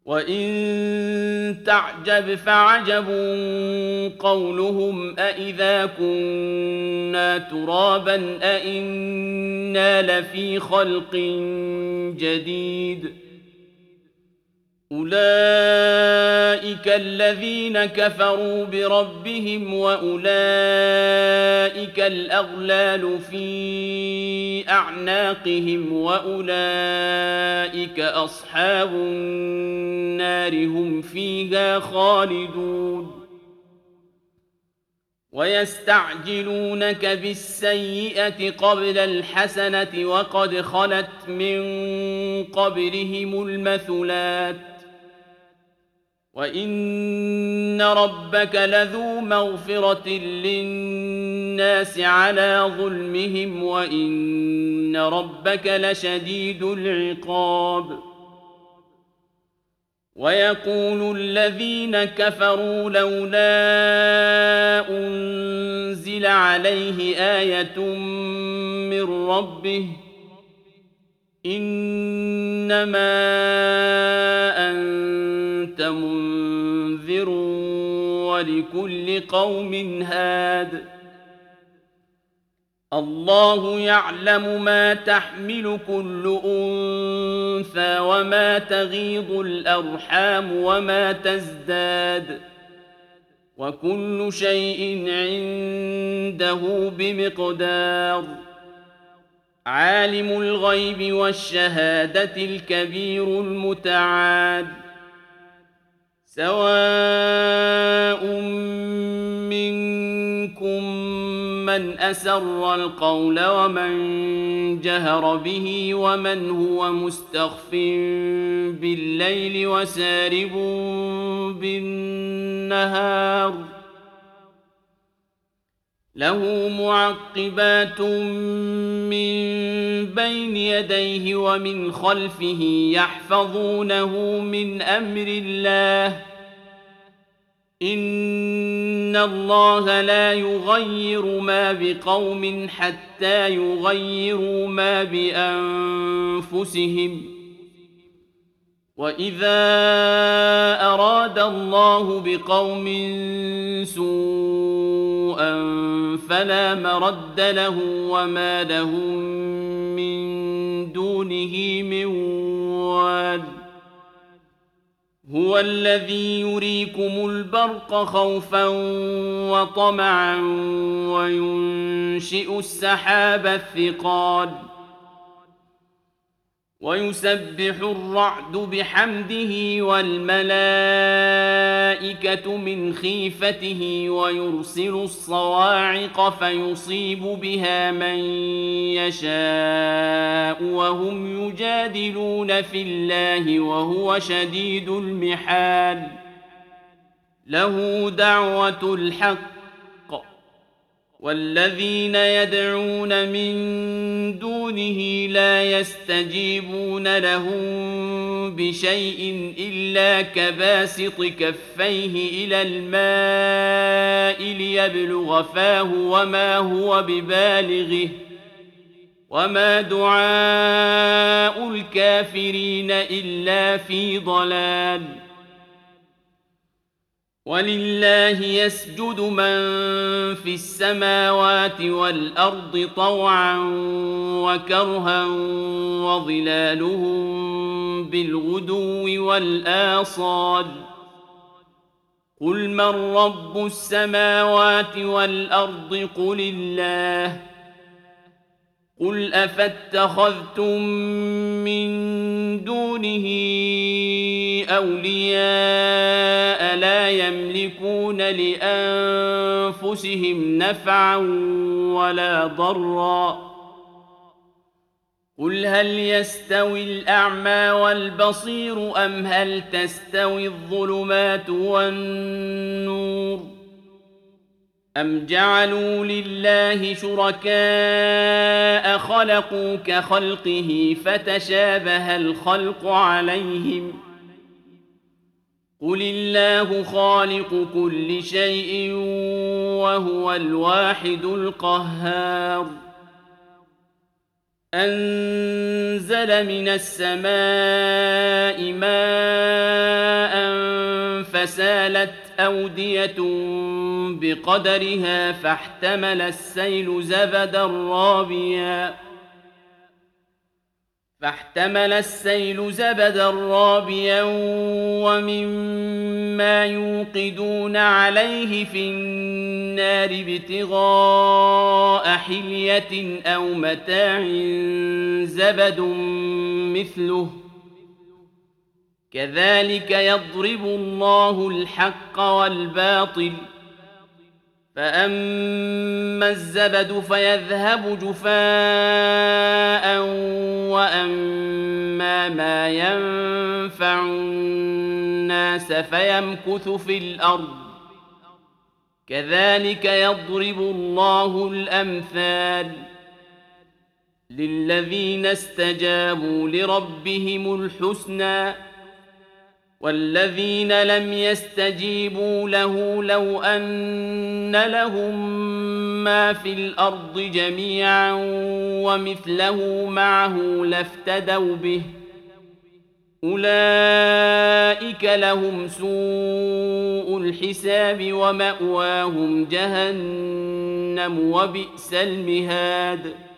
وإن تعجب فعجب قولهم أإذا كنا ترابا أإنا لفي خلق جديد أولئك الذين كفروا بربهم وأولئك الأغلال في أعناقهم وأولئك أصحاب النار هم فيها خالدون ويستعجلونك بالسيئة قبل الحسنة وقد خلت من قبلهم المثلات وإن ربك لذو مغفرة للناس على ظلمهم وإن ربك لشديد العقاب ويقول الذين كفروا لولا أنزل عليه آية من ربه إنما أنت منذر ولكل قوم هاد الله يعلم ما تحمل كل أنثى وما تغيض الأرحام وما تزداد وكل شيء عنده بمقدار عالم الغيب والشهادة الكبير المتعال سواء منكم من أسر القول ومن جهر به ومن هو مستخف بالليل وسارب بالنهار له معقبات من بين يديه ومن خلفه يحفظونه من أمر الله إن الله لا يغير ما بقوم حتى يغيروا ما بأنفسهم وإذا أراد الله بقوم سوءا فلا مرد له وما لهم من دونه من وال هو الذي يريكم البرق خوفا وطمعا وينشئ السحاب الثقال ويسبح الرعد بحمده والملائكة من خيفته ويرسل الصواعق فيصيب بها من يشاء وهم يجادلون في الله وهو شديد المحال له دعوة الحق والذين يدعون من دونه لا يستجيبون لهم بشيء إلا كباسط كفيه إلى الماء ليبلغ فاه وما هو ببالغه وما دعاء الكافرين إلا في ضلال ولله يسجد من في السماوات والأرض طوعا وكرها وظلالهم بالغدو والآصال قل من رب السماوات والأرض قل الله قل أفاتخذتم من دونه أولياء لا يملكون لأنفسهم نفعا ولا ضرا قل هل يستوي الأعمى والبصير أم هل تستوي الظلمات والنور أم جعلوا لله شركاء خلقوا كخلقه فتشابه الخلق عليهم قل الله خالق كل شيء وهو الواحد القهار أنزل من السماء ماء فسالت أودية بقدرها فاحتمل السيل زبدا رابيا ومما يوقدون عليه في النار ابتغاء حلية أو متاع زبد مثله كذلك يضرب الله الحق والباطل فأما الزبد فيذهب جفاء وأما ما ينفع الناس فيمكث في الأرض كذلك يضرب الله الأمثال للذين استجابوا لربهم الحسنى والذين لم يستجيبوا له لو أن لهم ما في الأرض جميعا ومثله معه لافتدوا به أولئك لهم سوء الحساب ومأواهم جهنم وبئس المهاد